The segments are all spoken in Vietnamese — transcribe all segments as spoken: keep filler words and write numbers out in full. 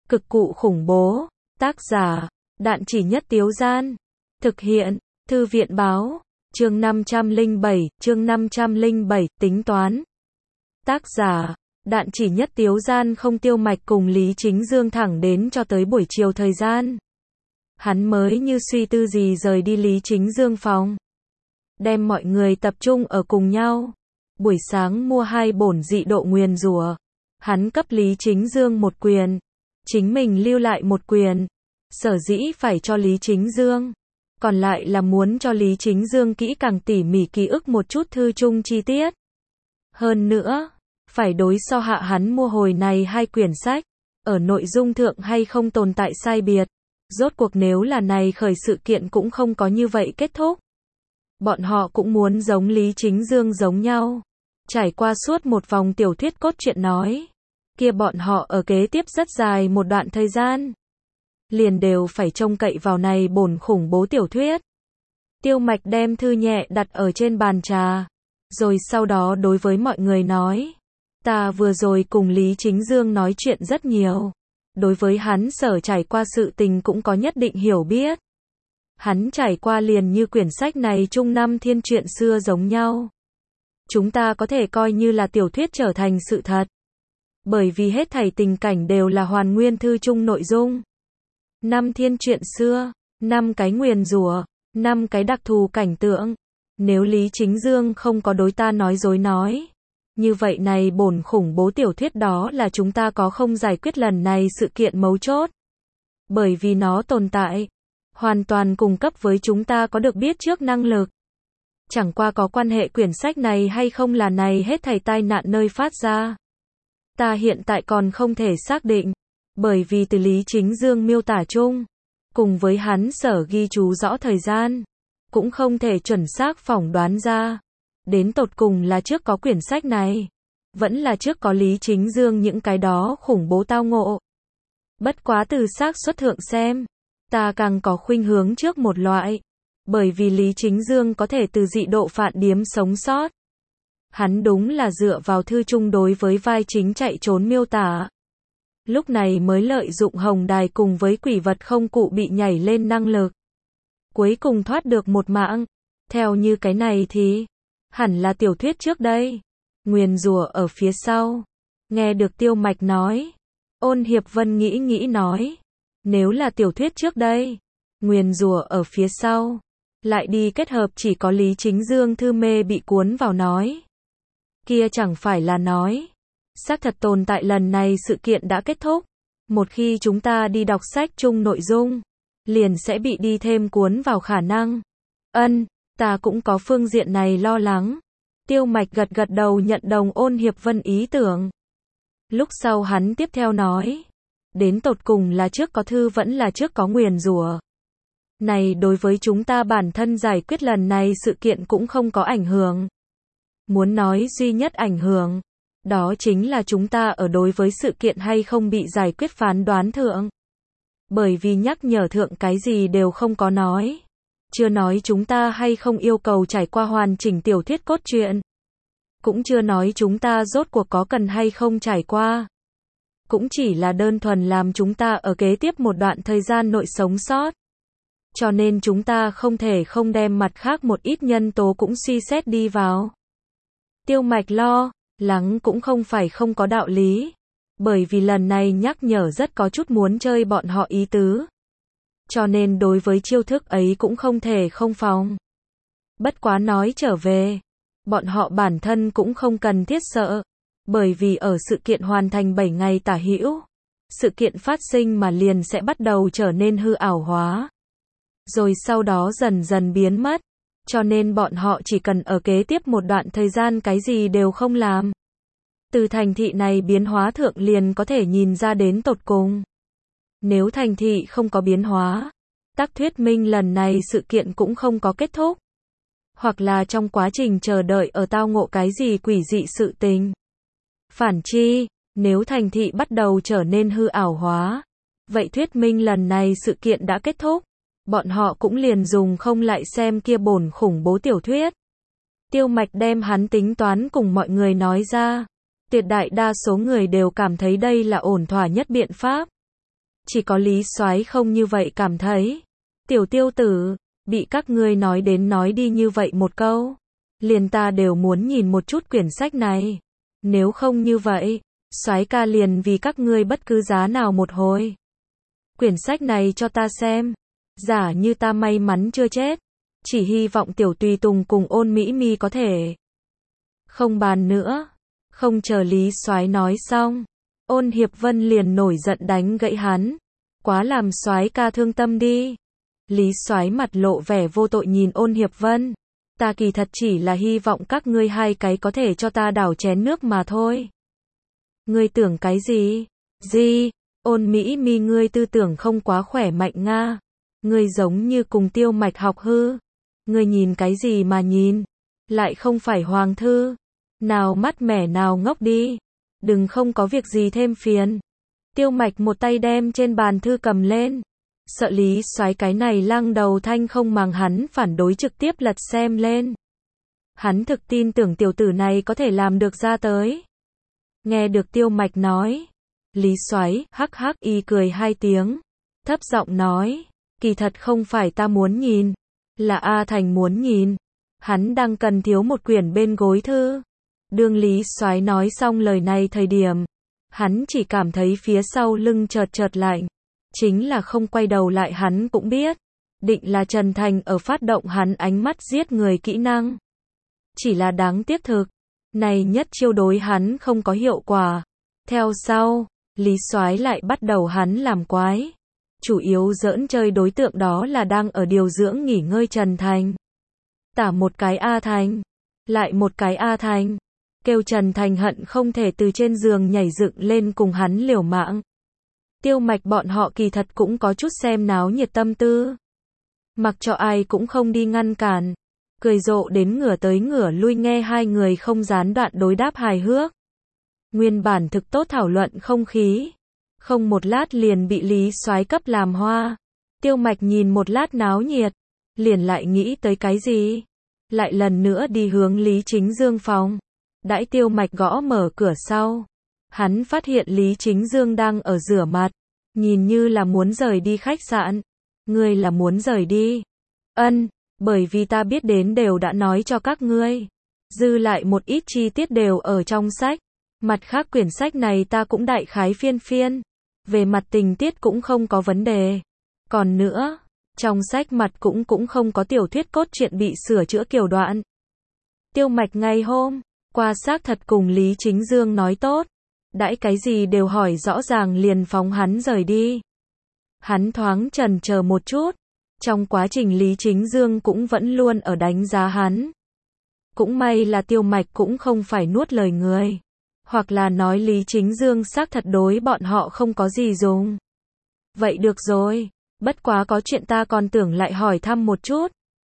Cực cụ khủng bố. Tác giả, Đạn Chỉ Nhất Tiếu Gian. Thực hiện, Thư viện Báo. Chương năm trăm lẻ bảy, chương năm trăm lẻ bảy, tính toán. Tác giả, Đạn Chỉ Nhất Tiếu Gian. Không Tiêu Mạch cùng Lý Chính Dương thẳng đến cho tới buổi chiều thời gian. Hắn mới như suy tư gì rời đi Lý Chính Dương phòng. Đem mọi người tập trung ở cùng nhau. Buổi sáng mua hai bổn dị độ nguyền rủa. Hắn cấp Lý Chính Dương một quyền. Chính mình lưu lại một quyền. Sở dĩ phải cho Lý Chính Dương. Còn lại là muốn cho Lý Chính Dương kỹ càng tỉ mỉ ký ức một chút thư chung chi tiết. Hơn nữa, phải đối so hạ hắn mua hồi này hai quyển sách. Ở nội dung thượng hay không tồn tại sai biệt. Rốt cuộc nếu là này khởi sự kiện cũng không có như vậy kết thúc. Bọn họ cũng muốn giống Lý Chính Dương giống nhau. Trải qua suốt một vòng tiểu thuyết cốt truyện nói. Kia bọn họ ở kế tiếp rất dài một đoạn thời gian. Liền đều phải trông cậy vào này bổn khủng bố tiểu thuyết. Tiêu Mạch đem thư nhẹ đặt ở trên bàn trà. Rồi sau đó đối với mọi người nói. Ta vừa rồi cùng Lý Chính Dương nói chuyện rất nhiều. Đối với hắn sở trải qua sự tình cũng có nhất định hiểu biết. Hắn trải qua liền như quyển sách này chung năm thiên truyện xưa giống nhau. Chúng ta có thể coi như là tiểu thuyết trở thành sự thật. Bởi vì hết thảy tình cảnh đều là hoàn nguyên thư chung nội dung. Năm thiên truyện xưa, năm cái nguyền rủa, năm cái đặc thù cảnh tượng. Nếu Lý Chính Dương không có đối ta nói dối nói. Như vậy này bổn khủng bố tiểu thuyết đó là chúng ta có không giải quyết lần này sự kiện mấu chốt. Bởi vì nó tồn tại. Hoàn toàn cung cấp với chúng ta có được biết trước năng lực. Chẳng qua có quan hệ quyển sách này hay không là này hết thảy tai nạn nơi phát ra. Ta hiện tại còn không thể xác định. Bởi vì từ Lý Chính Dương miêu tả chung. Cùng với hắn sở ghi chú rõ thời gian. Cũng không thể chuẩn xác phỏng đoán ra. Đến tột cùng là trước có quyển sách này. Vẫn là trước có Lý Chính Dương những cái đó khủng bố tao ngộ. Bất quá từ xác suất thượng xem. Ta càng có khuynh hướng trước một loại. Bởi vì Lý Chính Dương có thể từ dị độ phản điếm sống sót. Hắn đúng là dựa vào thư chung đối với vai chính chạy trốn miêu tả. Lúc này mới lợi dụng hồng đài cùng với quỷ vật không cụ bị nhảy lên năng lực. Cuối cùng thoát được một mạng. Theo như cái này thì, hẳn là tiểu thuyết trước đây. Nguyền rủa ở phía sau. Nghe được Tiêu Mạch nói. Ôn Hiệp Vân nghĩ nghĩ nói. Nếu là tiểu thuyết trước đây. Nguyền rủa ở phía sau. Lại đi kết hợp chỉ có Lý Chính Dương thư mê bị cuốn vào nói. Kia chẳng phải là nói. Xác thật tồn tại lần này sự kiện đã kết thúc. Một khi chúng ta đi đọc sách chung nội dung. Liền sẽ bị đi thêm cuốn vào khả năng. Ân, ta cũng có phương diện này lo lắng. Tiêu Mạch gật gật đầu nhận đồng Ôn Hiệp Vân ý tưởng. Lúc sau hắn tiếp theo nói. Đến tột cùng là trước có thư vẫn là trước có nguyền rủa. Này đối với chúng ta bản thân giải quyết lần này sự kiện cũng không có ảnh hưởng. Muốn nói duy nhất ảnh hưởng. Đó chính là chúng ta ở đối với sự kiện hay không bị giải quyết phán đoán thượng. Bởi vì nhắc nhở thượng cái gì đều không có nói. Chưa nói chúng ta hay không yêu cầu trải qua hoàn chỉnh tiểu thuyết cốt truyện. Cũng chưa nói chúng ta rốt cuộc có cần hay không trải qua. Cũng chỉ là đơn thuần làm chúng ta ở kế tiếp một đoạn thời gian nội sống sót. Cho nên chúng ta không thể không đem mặt khác một ít nhân tố cũng suy xét đi vào. Tiêu Mạch lo lắng cũng không phải không có đạo lý. Bởi vì lần này nhắc nhở rất có chút muốn chơi bọn họ ý tứ. Cho nên đối với chiêu thức ấy cũng không thể không phòng. Bất quá nói trở về. Bọn họ bản thân cũng không cần thiết sợ. Bởi vì ở sự kiện hoàn thành bảy ngày tả hữu. Sự kiện phát sinh mà liền sẽ bắt đầu trở nên hư ảo hóa. Rồi sau đó dần dần biến mất. Cho nên bọn họ chỉ cần ở kế tiếp một đoạn thời gian cái gì đều không làm. Từ thành thị này biến hóa thượng liền có thể nhìn ra đến tột cùng. Nếu thành thị không có biến hóa, tác thuyết minh lần này sự kiện cũng không có kết thúc. Hoặc là trong quá trình chờ đợi ở tao ngộ cái gì quỷ dị sự tình. Phản chi, nếu thành thị bắt đầu trở nên hư ảo hóa, vậy thuyết minh lần này sự kiện đã kết thúc. Bọn họ cũng liền dùng không lại xem kia bổn khủng bố tiểu thuyết. Tiêu Mạch đem hắn tính toán cùng mọi người nói ra. Tuyệt đại đa số người đều cảm thấy đây là ổn thỏa nhất biện pháp. Chỉ có Lý Soái không như vậy cảm thấy. Tiểu Tiêu tử, bị các ngươi nói đến nói đi như vậy một câu, liền ta đều muốn nhìn một chút quyển sách này. Nếu không như vậy, Soái ca liền vì các ngươi bất cứ giá nào một hồi. Quyển sách này cho ta xem. Giả như ta may mắn chưa chết, chỉ hy vọng tiểu tùy tùng cùng Ôn Mỹ Mi có thể. Không bàn nữa. Không chờ Lý Soái nói xong, Ôn Hiệp Vân liền nổi giận đánh gãy hắn. Quá làm Soái ca thương tâm đi. Lý Soái mặt lộ vẻ vô tội nhìn Ôn Hiệp Vân. Ta kỳ thật chỉ là hy vọng các ngươi hai cái có thể cho ta đảo chén nước mà thôi. Ngươi tưởng cái gì? Gì? Ôn Mỹ Mi, ngươi tư tưởng không quá khỏe mạnh nga. Ngươi giống như cùng Tiêu Mạch học hư. Ngươi nhìn cái gì mà nhìn? Lại không phải hoàng thư. Nào mắt mẻ nào ngốc đi. Đừng không có việc gì thêm phiền. Tiêu Mạch một tay đem trên bàn thư cầm lên. Sợ Lý Soái cái này lăng đầu thanh không màng hắn phản đối trực tiếp lật xem lên. Hắn thực tin tưởng tiểu tử này có thể làm được ra tới. Nghe được Tiêu Mạch nói, Lý Soái hắc hắc y cười hai tiếng, thấp giọng nói, kỳ thật không phải ta muốn nhìn, là A Thành muốn nhìn. Hắn đang cần thiếu một quyển bên gối thư. Đương Lý Soái nói xong lời này thời điểm, hắn chỉ cảm thấy phía sau lưng chợt chợt lạnh. Chính là không quay đầu lại hắn cũng biết, định là Trần Thành ở phát động hắn ánh mắt giết người kỹ năng. Chỉ là đáng tiếc thực, này nhất chiêu đối hắn không có hiệu quả. Theo sau, Lý Soái lại bắt đầu hắn làm quái. Chủ yếu giỡn chơi đối tượng đó là đang ở điều dưỡng nghỉ ngơi Trần Thành. Tả một cái A Thành, lại một cái A Thành, kêu Trần Thành hận không thể từ trên giường nhảy dựng lên cùng hắn liều mạng. Tiêu Mạch bọn họ kỳ thật cũng có chút xem náo nhiệt tâm tư. Mặc cho ai cũng không đi ngăn cản. Cười rộ đến ngửa tới ngửa lui nghe hai người không gián đoạn đối đáp hài hước. Nguyên bản thực tốt thảo luận không khí. Không một lát liền bị Lý Soái cấp làm hoa. Tiêu Mạch nhìn một lát náo nhiệt. Liền lại nghĩ tới cái gì? Lại lần nữa đi hướng Lý Chính Dương phòng. Đãi Tiêu Mạch gõ mở cửa sau. Hắn phát hiện Lý Chính Dương đang ở rửa mặt. Nhìn như là muốn rời đi khách sạn. Ngươi là muốn rời đi? Ân, bởi vì ta biết đến đều đã nói cho các ngươi. Dư lại một ít chi tiết đều ở trong sách. Mặt khác quyển sách này ta cũng đại khái phiên phiên. Về mặt tình tiết cũng không có vấn đề. Còn nữa, trong sách mặt cũng cũng không có tiểu thuyết cốt truyện bị sửa chữa kiểu đoạn. Tiêu Mạch ngày hôm qua xác thật cùng Lý Chính Dương nói tốt. Đãi cái gì đều hỏi rõ ràng liền phóng hắn rời đi. Hắn thoáng chần chờ một chút. Trong quá trình Lý Chính Dương cũng vẫn luôn ở đánh giá hắn. Cũng may là Tiêu Mạch cũng không phải nuốt lời người. Hoặc là nói Lý Chính Dương xác thật đối bọn họ không có gì dùng. Vậy được rồi. Bất quá có chuyện ta còn tưởng lại hỏi thăm một chút.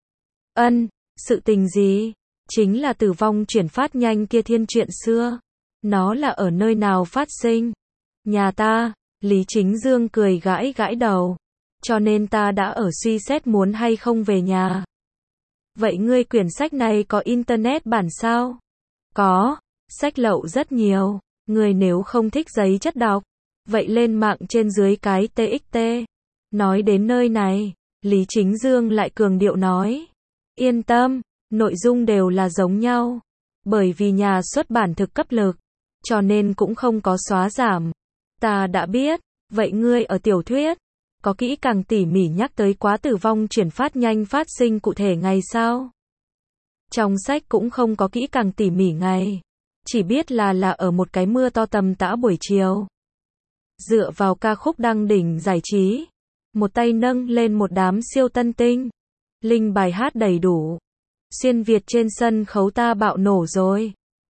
Ân, sự tình gì? Chính là tử vong chuyển phát nhanh kia thiên chuyện xưa. Nó là ở nơi nào phát sinh? Nhà ta. Lý Chính Dương cười gãi gãi đầu. Cho nên ta đã ở suy xét muốn hay không về nhà. Vậy ngươi quyển sách này có internet bản sao? Có. Sách lậu rất nhiều. Ngươi nếu không thích giấy chất đọc, vậy lên mạng trên dưới cái tê ích tê. Nói đến nơi này, Lý Chính Dương lại cường điệu nói. Yên tâm, nội dung đều là giống nhau. Bởi vì nhà xuất bản thực cấp lực, cho nên cũng không có xóa giảm. Ta đã biết, vậy ngươi ở tiểu thuyết, có kỹ càng tỉ mỉ nhắc tới quá tử vong chuyển phát nhanh phát sinh cụ thể ngày sao? Trong sách cũng không có kỹ càng tỉ mỉ ngày. Chỉ biết là là ở một cái mưa to tầm tã buổi chiều. Dựa vào ca khúc đăng đỉnh giải trí. Một tay nâng lên một đám siêu tân tinh. Linh bài hát đầy đủ. Xuyên Việt trên sân khấu ta bạo nổ rồi.